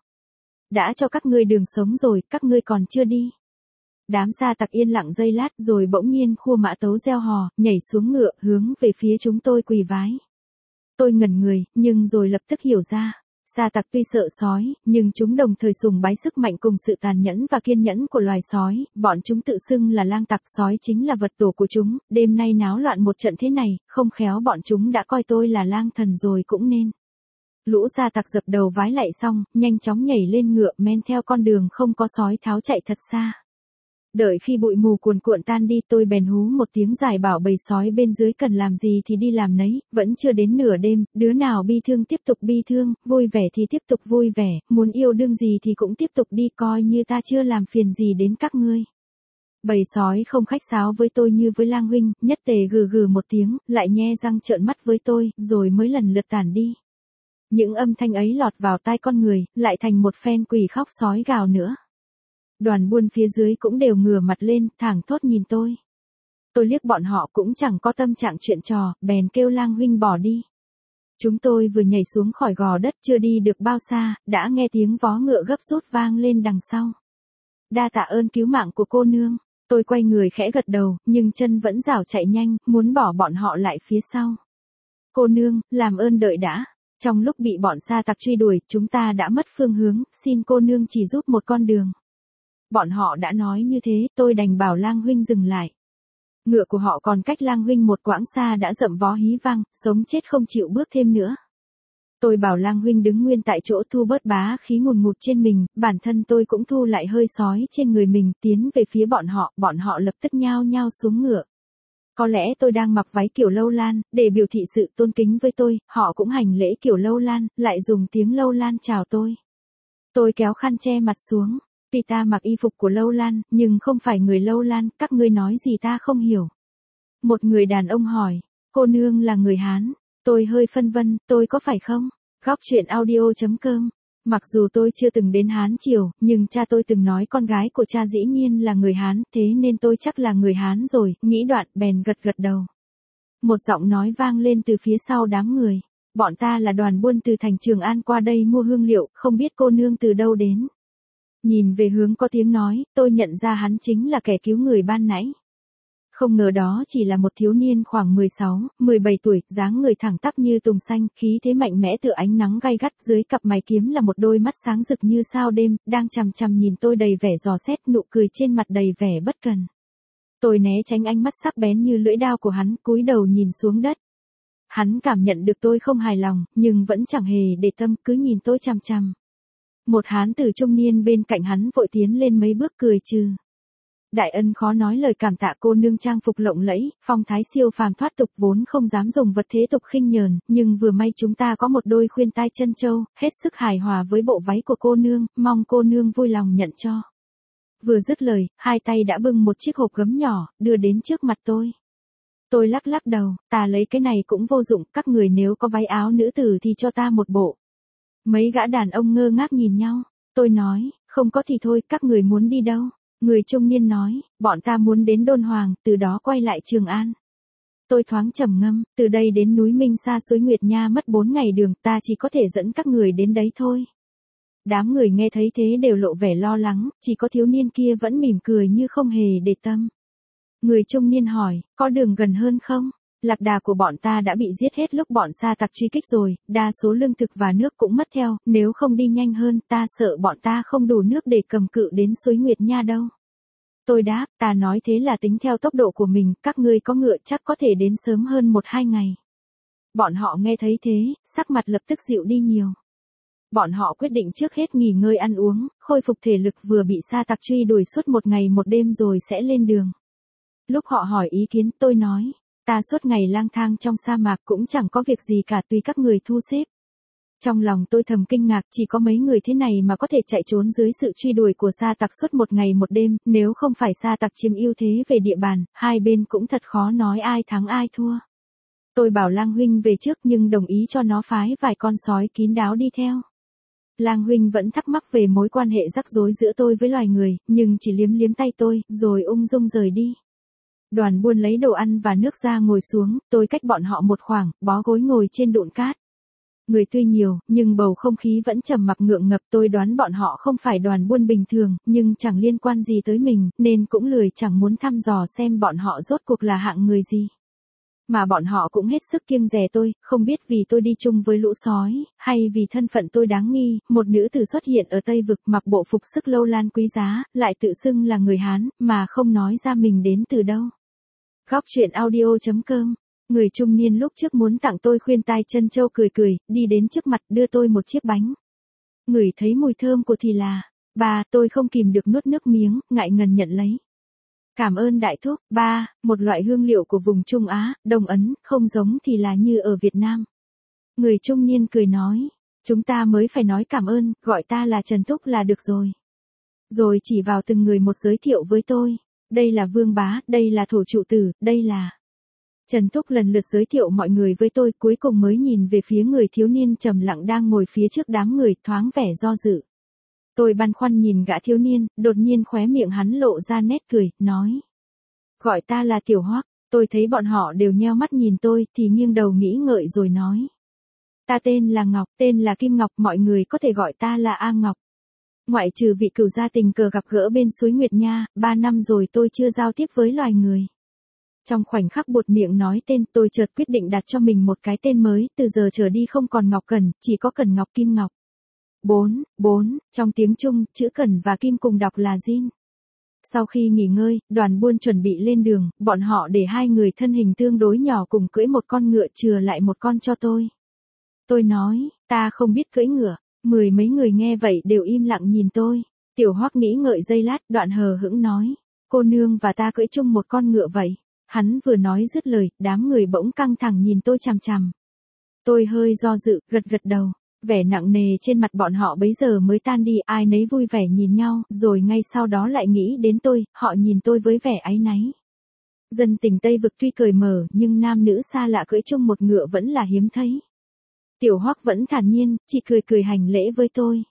Đã cho các ngươi đường sống rồi, các ngươi còn chưa đi. Đám sa tặc yên lặng giây lát, rồi bỗng nhiên khua mã tấu reo hò, nhảy xuống ngựa, hướng về phía chúng tôi quỳ vái. Tôi ngẩn người, nhưng rồi lập tức hiểu ra. Sa tặc tuy sợ sói, nhưng chúng đồng thời sùng bái sức mạnh cùng sự tàn nhẫn và kiên nhẫn của loài sói, bọn chúng tự xưng là lang tặc, sói chính là vật tổ của chúng, đêm nay náo loạn một trận thế này, không khéo bọn chúng đã coi tôi là lang thần rồi cũng nên. Lũ sa tặc dập đầu vái lạy xong, nhanh chóng nhảy lên ngựa, men theo con đường không có sói tháo chạy thật xa. Đợi khi bụi mù cuồn cuộn tan đi, tôi bèn hú một tiếng dài bảo bầy sói bên dưới cần làm gì thì đi làm nấy, vẫn chưa đến nửa đêm, đứa nào bi thương tiếp tục bi thương, vui vẻ thì tiếp tục vui vẻ, muốn yêu đương gì thì cũng tiếp tục đi, coi như ta chưa làm phiền gì đến các ngươi. Bầy sói không khách sáo với tôi như với Lang huynh, nhất tề gừ gừ một tiếng, lại nhe răng trợn mắt với tôi, rồi mới lần lượt tản đi. Những âm thanh ấy lọt vào tai con người, lại thành một phen quỷ khóc sói gào nữa. Đoàn buôn phía dưới cũng đều ngửa mặt lên, thảng thốt nhìn tôi. Tôi liếc bọn họ cũng chẳng có tâm trạng chuyện trò, bèn kêu Lang huynh bỏ đi. Chúng tôi vừa nhảy xuống khỏi gò đất, chưa đi được bao xa, đã nghe tiếng vó ngựa gấp rút vang lên đằng sau. Đa tạ ơn cứu mạng của cô nương. Tôi quay người khẽ gật đầu, nhưng chân vẫn rảo chạy nhanh, muốn bỏ bọn họ lại phía sau. Cô nương, làm ơn đợi đã. Trong lúc bị bọn sa tặc truy đuổi, chúng ta đã mất phương hướng, xin cô nương chỉ giúp một con đường. Bọn họ đã nói như thế, tôi đành bảo Lang huynh dừng lại. Ngựa của họ còn cách Lang huynh một quãng xa đã dậm vó hí vang, sống chết không chịu bước thêm nữa. Tôi bảo Lang huynh đứng nguyên tại chỗ, thu bớt bá khí ngùn ngụt trên mình, bản thân tôi cũng thu lại hơi sói trên người mình, tiến về phía bọn họ, bọn họ lập tức nhao nhao xuống ngựa. Có lẽ tôi đang mặc váy kiểu lâu lan, để biểu thị sự tôn kính với tôi, họ cũng hành lễ kiểu lâu lan, lại dùng tiếng lâu lan chào tôi. Tôi kéo khăn che mặt xuống. Tuy ta mặc y phục của Lâu Lan, nhưng không phải người Lâu Lan, các ngươi nói gì ta không hiểu. Một người đàn ông hỏi, cô nương là người Hán. Tôi hơi phân vân, tôi có phải không? Góc truyện audio chấm com. Mặc dù tôi chưa từng đến Hán Triều, nhưng cha tôi từng nói con gái của cha dĩ nhiên là người Hán, thế nên tôi chắc là người Hán rồi, nghĩ đoạn, bèn gật gật đầu. Một giọng nói vang lên từ phía sau đám người. Bọn ta là đoàn buôn từ thành Trường An qua đây mua hương liệu, không biết cô nương từ đâu đến. Nhìn về hướng có tiếng nói, tôi nhận ra hắn chính là kẻ cứu người ban nãy. Không ngờ đó chỉ là một thiếu niên khoảng mười sáu, mười bảy tuổi, dáng người thẳng tắp như tùng xanh, khí thế mạnh mẽ tựa ánh nắng gay gắt, dưới cặp mày kiếm là một đôi mắt sáng rực như sao đêm, đang chằm chằm nhìn tôi đầy vẻ dò xét, nụ cười trên mặt đầy vẻ bất cần. Tôi né tránh ánh mắt sắc bén như lưỡi dao của hắn, cúi đầu nhìn xuống đất. Hắn cảm nhận được tôi không hài lòng, nhưng vẫn chẳng hề để tâm, cứ nhìn tôi chằm chằm. Một hán tử trung niên bên cạnh hắn vội tiến lên mấy bước cười trừ. Đại ân khó nói lời cảm tạ, cô nương trang phục lộng lẫy, phong thái siêu phàm thoát tục, vốn không dám dùng vật thế tục khinh nhờn, nhưng vừa may chúng ta có một đôi khuyên tai chân châu, hết sức hài hòa với bộ váy của cô nương, mong cô nương vui lòng nhận cho. Vừa dứt lời, hai tay đã bưng một chiếc hộp gấm nhỏ, đưa đến trước mặt tôi. Tôi lắc lắc đầu, ta lấy cái này cũng vô dụng, các người nếu có váy áo nữ tử thì cho ta một bộ. Mấy gã đàn ông ngơ ngác nhìn nhau, tôi nói, không có thì thôi, các người muốn đi đâu? Người trung niên nói, bọn ta muốn đến Đôn Hoàng, từ đó quay lại Trường An. Tôi thoáng trầm ngâm, từ đây đến núi Minh xa suối Nguyệt Nha mất bốn ngày đường, ta chỉ có thể dẫn các người đến đấy thôi. Đám người nghe thấy thế đều lộ vẻ lo lắng, chỉ có thiếu niên kia vẫn mỉm cười như không hề để tâm. Người trung niên hỏi, có đường gần hơn không? Lạc đà của bọn ta đã bị giết hết lúc bọn sa tặc truy kích rồi, đa số lương thực và nước cũng mất theo, nếu không đi nhanh hơn, ta sợ bọn ta không đủ nước để cầm cự đến suối Nguyệt Nha đâu. Tôi đáp, ta nói thế là tính theo tốc độ của mình, các ngươi có ngựa chắc có thể đến sớm hơn một hai ngày. Bọn họ nghe thấy thế, sắc mặt lập tức dịu đi nhiều. Bọn họ quyết định trước hết nghỉ ngơi ăn uống, khôi phục thể lực vừa bị sa tặc truy đuổi suốt một ngày một đêm rồi sẽ lên đường. Lúc họ hỏi ý kiến, tôi nói, ta suốt ngày lang thang trong sa mạc cũng chẳng có việc gì cả tùy các người thu xếp. Trong lòng tôi thầm kinh ngạc, chỉ có mấy người thế này mà có thể chạy trốn dưới sự truy đuổi của sa tặc suốt một ngày một đêm, nếu không phải sa tặc chiếm ưu thế về địa bàn, hai bên cũng thật khó nói ai thắng ai thua. Tôi bảo Lang huynh về trước nhưng đồng ý cho nó phái vài con sói kín đáo đi theo. Lang huynh vẫn thắc mắc về mối quan hệ rắc rối giữa tôi với loài người, nhưng chỉ liếm liếm tay tôi, rồi ung dung rời đi. Đoàn buôn lấy đồ ăn và nước ra ngồi xuống, tôi cách bọn họ một khoảng, bó gối ngồi trên đụn cát. Người tuy nhiều, nhưng bầu không khí vẫn trầm mặc ngượng ngập. Tôi đoán bọn họ không phải đoàn buôn bình thường, nhưng chẳng liên quan gì tới mình, nên cũng lười chẳng muốn thăm dò xem bọn họ rốt cuộc là hạng người gì. Mà bọn họ cũng hết sức kiêng dè tôi, không biết vì tôi đi chung với lũ sói, hay vì thân phận tôi đáng nghi, một nữ tử xuất hiện ở Tây Vực mặc bộ phục sức lâu lan quý giá, lại tự xưng là người Hán, mà không nói ra mình đến từ đâu. Góc truyện audio chấm com. Người trung niên lúc trước muốn tặng tôi khuyên tai chân châu cười cười, đi đến trước mặt đưa tôi một chiếc bánh. Ngửi thấy mùi thơm của thì là, ba, tôi không kìm được nuốt nước miếng, ngại ngần nhận lấy. Cảm ơn đại thúc, ba, một loại hương liệu của vùng Trung Á, Đông Ấn, không giống thì là như ở Việt Nam. Người trung niên cười nói, chúng ta mới phải nói cảm ơn, gọi ta là Trần Thúc là được rồi. Rồi chỉ vào từng người một giới thiệu với tôi, đây là Vương Bá, đây là Thổ Trụ Tử, đây là... Trần Thúc lần lượt giới thiệu mọi người với tôi, cuối cùng mới nhìn về phía người thiếu niên trầm lặng đang ngồi phía trước đám người, thoáng vẻ do dự. Tôi băn khoăn nhìn gã thiếu niên, đột nhiên khóe miệng hắn lộ ra nét cười, nói. Gọi ta là Tiểu Hoắc. Tôi thấy bọn họ đều nheo mắt nhìn tôi, thì nghiêng đầu nghĩ ngợi rồi nói. Ta tên là Ngọc, tên là Kim Ngọc, mọi người có thể gọi ta là A Ngọc. Ngoại trừ vị cửu gia tình cờ gặp gỡ bên suối Nguyệt Nha, ba năm rồi tôi chưa giao tiếp với loài người. Trong khoảnh khắc buột miệng nói tên, tôi chợt quyết định đặt cho mình một cái tên mới, từ giờ trở đi không còn Ngọc Cẩn, chỉ có Cẩn Ngọc Kim Ngọc. Bốn, bốn, trong tiếng Trung, chữ Cẩn và Kim cùng đọc là Jin. Sau khi nghỉ ngơi, đoàn buôn chuẩn bị lên đường, bọn họ để hai người thân hình tương đối nhỏ cùng cưỡi một con ngựa chừa lại một con cho tôi. Tôi nói, ta không biết cưỡi ngựa, mười mấy người nghe vậy đều im lặng nhìn tôi. Tiểu Hoắc nghĩ ngợi giây lát, đoạn hờ hững nói, cô nương và ta cưỡi chung một con ngựa vậy. Hắn vừa nói dứt lời, đám người bỗng căng thẳng nhìn tôi chằm chằm. Tôi hơi do dự, gật gật đầu. Vẻ nặng nề trên mặt bọn họ bấy giờ mới tan đi, ai nấy vui vẻ nhìn nhau, rồi ngay sau đó lại nghĩ đến tôi, họ nhìn tôi với vẻ áy náy. Dân tình Tây Vực tuy cởi mở, nhưng nam nữ xa lạ cưỡi chung một ngựa vẫn là hiếm thấy. Tiểu Hoắc vẫn thản nhiên, chỉ cười cười hành lễ với tôi.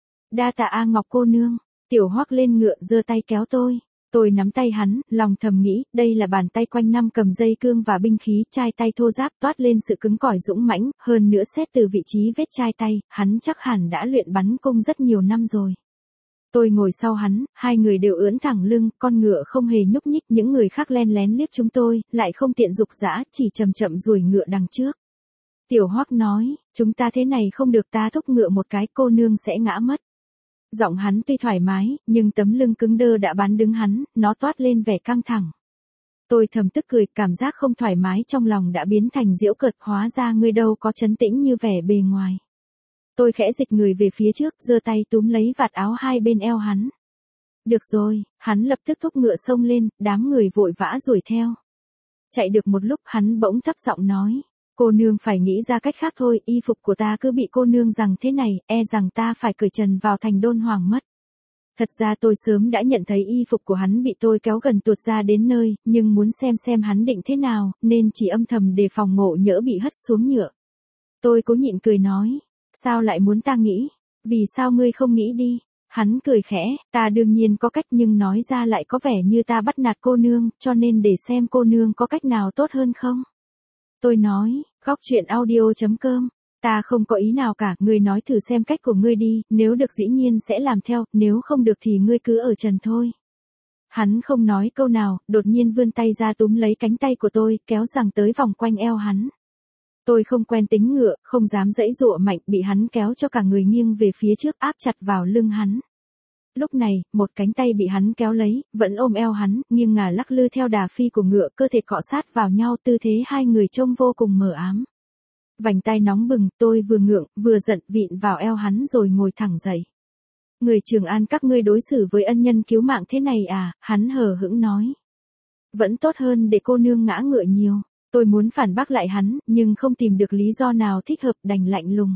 Đa tạ A Ngọc cô nương. Tiểu Hoắc lên ngựa giơ tay kéo tôi. Tôi nắm tay hắn, lòng thầm nghĩ, đây là bàn tay quanh năm cầm dây cương và binh khí, chai tay thô ráp toát lên sự cứng cỏi dũng mãnh, hơn nữa xét từ vị trí vết chai tay, hắn chắc hẳn đã luyện bắn cung rất nhiều năm rồi. Tôi ngồi sau hắn, hai người đều ưỡn thẳng lưng, con ngựa không hề nhúc nhích, những người khác len lén liếc chúng tôi, lại không tiện dục dã, chỉ chậm chậm duỗi ngựa đằng trước. Tiểu Hoắc nói, chúng ta thế này không được, ta thúc ngựa một cái, cô nương sẽ ngã mất. Giọng hắn tuy thoải mái, nhưng tấm lưng cứng đơ đã bán đứng hắn, nó toát lên vẻ căng thẳng. Tôi thầm tức cười, cảm giác không thoải mái trong lòng đã biến thành giễu cợt, hóa ra ngươi đâu có trấn tĩnh như vẻ bề ngoài. Tôi khẽ dịch người về phía trước, giơ tay túm lấy vạt áo hai bên eo hắn. Được rồi, hắn lập tức thúc ngựa xông lên, đám người vội vã đuổi theo. Chạy được một lúc hắn bỗng thấp giọng nói. Cô nương phải nghĩ ra cách khác thôi, y phục của ta cứ bị cô nương rằng thế này, e rằng ta phải cởi trần vào thành Đôn Hoàng mất. Thật ra tôi sớm đã nhận thấy y phục của hắn bị tôi kéo gần tuột ra đến nơi, nhưng muốn xem xem hắn định thế nào, nên chỉ âm thầm đề phòng ngộ nhỡ bị hất xuống nhựa. Tôi cố nhịn cười nói, sao lại muốn ta nghĩ, vì sao ngươi không nghĩ đi? Hắn cười khẽ, ta đương nhiên có cách nhưng nói ra lại có vẻ như ta bắt nạt cô nương, cho nên để xem cô nương có cách nào tốt hơn không? Tôi nói, góc truyện audio chấm com Ta không có ý nào cả, ngươi nói thử xem cách của ngươi đi, nếu được dĩ nhiên sẽ làm theo, nếu không được thì ngươi cứ ở trần thôi. Hắn không nói câu nào, đột nhiên vươn tay ra túm lấy cánh tay của tôi, kéo rằng tới vòng quanh eo hắn. Tôi không quen tính ngựa, không dám giãy giụa mạnh, bị hắn kéo cho cả người nghiêng về phía trước áp chặt vào lưng hắn. Lúc này, một cánh tay bị hắn kéo lấy, vẫn ôm eo hắn, nghiêng ngả lắc lư theo đà phi của ngựa, cơ thể cọ sát vào nhau, tư thế hai người trông vô cùng mờ ám. Vành tay nóng bừng, tôi vừa ngượng, vừa giận, vịn vào eo hắn rồi ngồi thẳng dậy. Người Trường An các ngươi đối xử với ân nhân cứu mạng thế này à, hắn hờ hững nói. Vẫn tốt hơn để cô nương ngã ngựa nhiều. Tôi muốn phản bác lại hắn, nhưng không tìm được lý do nào thích hợp, đành lạnh lùng.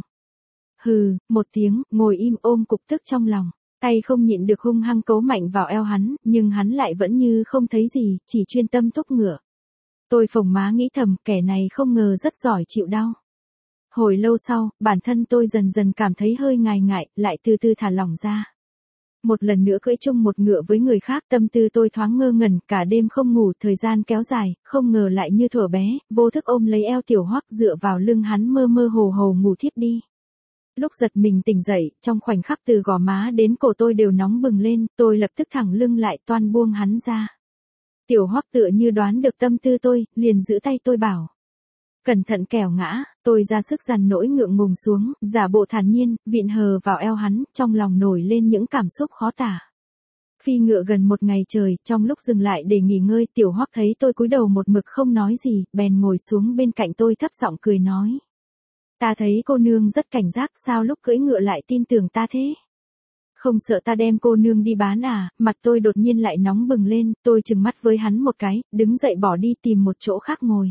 Hừ, một tiếng, ngồi im ôm cục tức trong lòng. Tay không nhịn được hung hăng cấu mạnh vào eo hắn, nhưng hắn lại vẫn như không thấy gì, chỉ chuyên tâm thúc ngựa. Tôi phồng má nghĩ thầm, kẻ này không ngờ rất giỏi chịu đau. Hồi lâu sau, bản thân tôi dần dần cảm thấy hơi ngại ngại, lại từ từ thả lỏng ra. Một lần nữa cưỡi chung một ngựa với người khác, tâm tư tôi thoáng ngơ ngẩn, cả đêm không ngủ, thời gian kéo dài, không ngờ lại như thuở bé, vô thức ôm lấy eo Tiểu Hoắc dựa vào lưng hắn mơ mơ hồ hồ ngủ thiếp đi. Lúc giật mình tỉnh dậy, trong khoảnh khắc từ gò má đến cổ tôi đều nóng bừng lên, tôi lập tức thẳng lưng lại toan buông hắn ra. Tiểu Hoắc tựa như đoán được tâm tư tôi, liền giữ tay tôi bảo. Cẩn thận kẻo ngã, tôi ra sức dằn nỗi ngượng ngùng xuống, giả bộ thản nhiên, vịn hờ vào eo hắn, trong lòng nổi lên những cảm xúc khó tả. Phi ngựa gần một ngày trời, trong lúc dừng lại để nghỉ ngơi, Tiểu Hoắc thấy tôi cúi đầu một mực không nói gì, bèn ngồi xuống bên cạnh tôi thấp giọng cười nói. Ta thấy cô nương rất cảnh giác, sao lúc cưỡi ngựa lại tin tưởng ta thế? Không sợ ta đem cô nương đi bán à? Mặt tôi đột nhiên lại nóng bừng lên, tôi trừng mắt với hắn một cái, đứng dậy bỏ đi tìm một chỗ khác ngồi.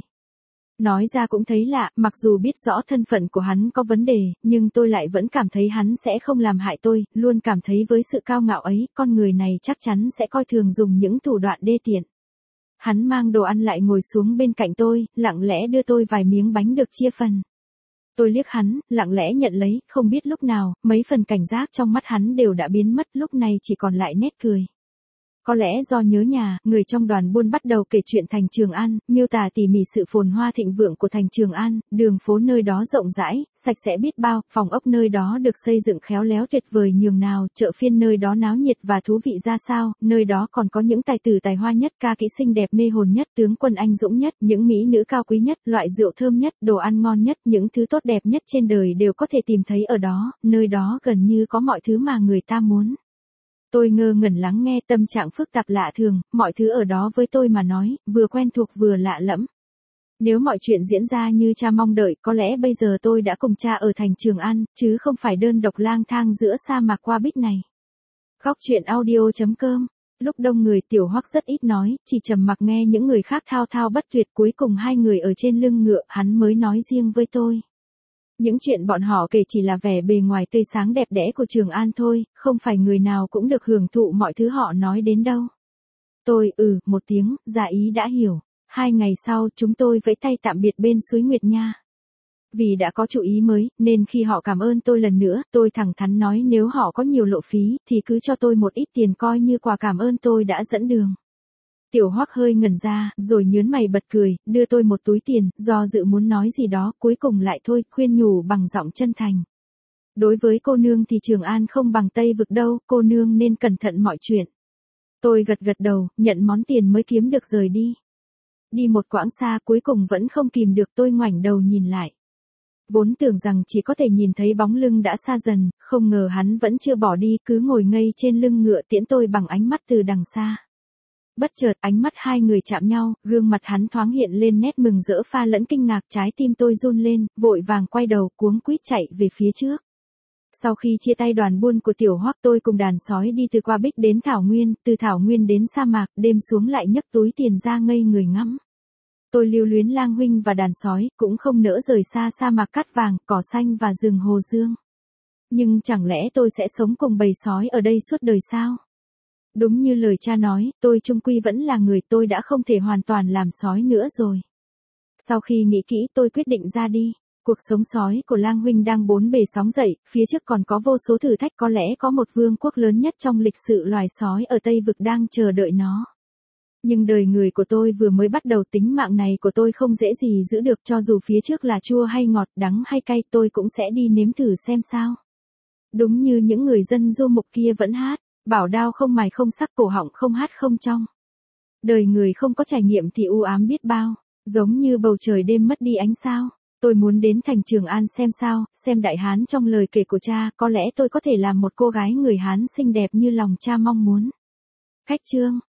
Nói ra cũng thấy lạ, mặc dù biết rõ thân phận của hắn có vấn đề, nhưng tôi lại vẫn cảm thấy hắn sẽ không làm hại tôi, luôn cảm thấy với sự cao ngạo ấy, con người này chắc chắn sẽ coi thường dùng những thủ đoạn đê tiện. Hắn mang đồ ăn lại ngồi xuống bên cạnh tôi, lặng lẽ đưa tôi vài miếng bánh được chia phần. Tôi liếc hắn, lặng lẽ nhận lấy, không biết lúc nào, mấy phần cảnh giác trong mắt hắn đều đã biến mất, lúc này chỉ còn lại nét cười. Có lẽ do nhớ nhà, người trong đoàn buôn bắt đầu kể chuyện thành Trường An, miêu tả tỉ mỉ sự phồn hoa thịnh vượng của thành Trường An, đường phố nơi đó rộng rãi, sạch sẽ biết bao, phòng ốc nơi đó được xây dựng khéo léo tuyệt vời nhường nào, chợ phiên nơi đó náo nhiệt và thú vị ra sao, nơi đó còn có những tài tử tài hoa nhất, ca kỹ xinh đẹp mê hồn nhất, tướng quân anh dũng nhất, những mỹ nữ cao quý nhất, loại rượu thơm nhất, đồ ăn ngon nhất, những thứ tốt đẹp nhất trên đời đều có thể tìm thấy ở đó, nơi đó gần như có mọi thứ mà người ta muốn. Tôi ngơ ngẩn lắng nghe, tâm trạng phức tạp lạ thường, mọi thứ ở đó với tôi mà nói, vừa quen thuộc vừa lạ lẫm. Nếu mọi chuyện diễn ra như cha mong đợi, có lẽ bây giờ tôi đã cùng cha ở thành Trường An, chứ không phải đơn độc lang thang giữa sa mạc qua bích này. Góc truyện audio chấm com. Lúc đông người, Tiểu Hoắc rất ít nói, chỉ trầm mặc nghe những người khác thao thao bất tuyệt, cuối cùng hai người ở trên lưng ngựa, hắn mới nói riêng với tôi. Những chuyện bọn họ kể chỉ là vẻ bề ngoài tươi sáng đẹp đẽ của Trường An thôi, không phải người nào cũng được hưởng thụ mọi thứ họ nói đến đâu. Tôi, ừ, một tiếng, dạ ý đã hiểu. Hai ngày sau, chúng tôi vẫy tay tạm biệt bên suối Nguyệt Nha. Vì đã có chủ ý mới, nên khi họ cảm ơn tôi lần nữa, tôi thẳng thắn nói nếu họ có nhiều lộ phí, thì cứ cho tôi một ít tiền coi như quà cảm ơn tôi đã dẫn đường. Tiểu Hoắc hơi ngẩn ra, rồi nhớn mày bật cười, đưa tôi một túi tiền, do dự muốn nói gì đó, cuối cùng lại thôi, khuyên nhủ bằng giọng chân thành. Đối với cô nương thì Trường An không bằng Tây Vực đâu, cô nương nên cẩn thận mọi chuyện. Tôi gật gật đầu, nhận món tiền mới kiếm được rời đi. Đi một quãng xa cuối cùng vẫn không kìm được, tôi ngoảnh đầu nhìn lại. Vốn tưởng rằng chỉ có thể nhìn thấy bóng lưng đã xa dần, không ngờ hắn vẫn chưa bỏ đi, cứ ngồi ngây trên lưng ngựa tiễn tôi bằng ánh mắt từ đằng xa. Bất chợt ánh mắt hai người chạm nhau, gương mặt hắn thoáng hiện lên nét mừng rỡ pha lẫn kinh ngạc, trái tim tôi run lên, vội vàng quay đầu cuống quýt chạy về phía trước. Sau khi chia tay đoàn buôn của Tiểu Hoắc, tôi cùng đàn sói đi từ qua bích đến Thảo Nguyên, từ Thảo Nguyên đến sa mạc, đêm xuống lại nhấc túi tiền ra ngây người ngắm. Tôi lưu luyến Lang huynh và đàn sói, cũng không nỡ rời xa sa mạc cát vàng, cỏ xanh và rừng hồ dương. Nhưng chẳng lẽ tôi sẽ sống cùng bầy sói ở đây suốt đời sao? Đúng như lời cha nói, tôi chung quy vẫn là người, tôi đã không thể hoàn toàn làm sói nữa rồi. Sau khi nghĩ kỹ, tôi quyết định ra đi. Cuộc sống sói của Lang huynh đang bốn bề sóng dậy, phía trước còn có vô số thử thách, có lẽ có một vương quốc lớn nhất trong lịch sử loài sói ở Tây Vực đang chờ đợi nó. Nhưng đời người của tôi vừa mới bắt đầu, tính mạng này của tôi không dễ gì giữ được, cho dù phía trước là chua hay ngọt, đắng hay cay, tôi cũng sẽ đi nếm thử xem sao. Đúng như những người dân du mục kia vẫn hát, bảo đao không mài không sắc, cổ họng không hát không trong. Đời người không có trải nghiệm thì u ám biết bao, giống như bầu trời đêm mất đi ánh sao. Tôi muốn đến thành Trường An xem sao, xem Đại Hán trong lời kể của cha, có lẽ tôi có thể làm một cô gái người Hán xinh đẹp như lòng cha mong muốn. Khách chương